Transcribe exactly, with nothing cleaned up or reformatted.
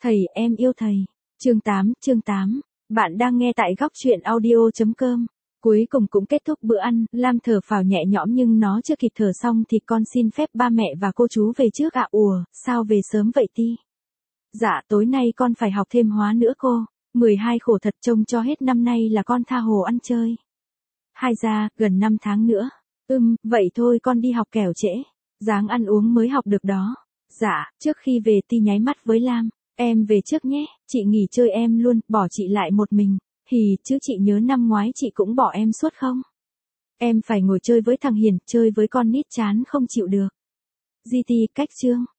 Thầy em yêu thầy. Chương tám, chương tám. Bạn đang nghe tại góc truyện audio chấm com. Cuối cùng cũng kết thúc bữa ăn, Lam thở phào nhẹ nhõm nhưng nó chưa kịp thở xong thì con xin phép ba mẹ và cô chú về trước ạ. Ủa, sao về sớm vậy Ti? Dạ tối nay con phải học thêm hóa nữa cô. mười hai khổ thật, trông cho hết năm nay là con tha hồ ăn chơi. Hai ra, gần năm tháng nữa. Ừm, vậy thôi con đi học kẻo trễ. Ráng ăn uống mới học được đó. Dạ, trước khi về Ti nháy mắt với Lam. Em về trước nhé, chị nghỉ chơi em luôn, bỏ chị lại một mình. Hì, chứ chị nhớ năm ngoái chị cũng bỏ em suốt không? Em phải ngồi chơi với thằng Hiền, chơi với con nít chán không chịu được. giê tê, cách chương.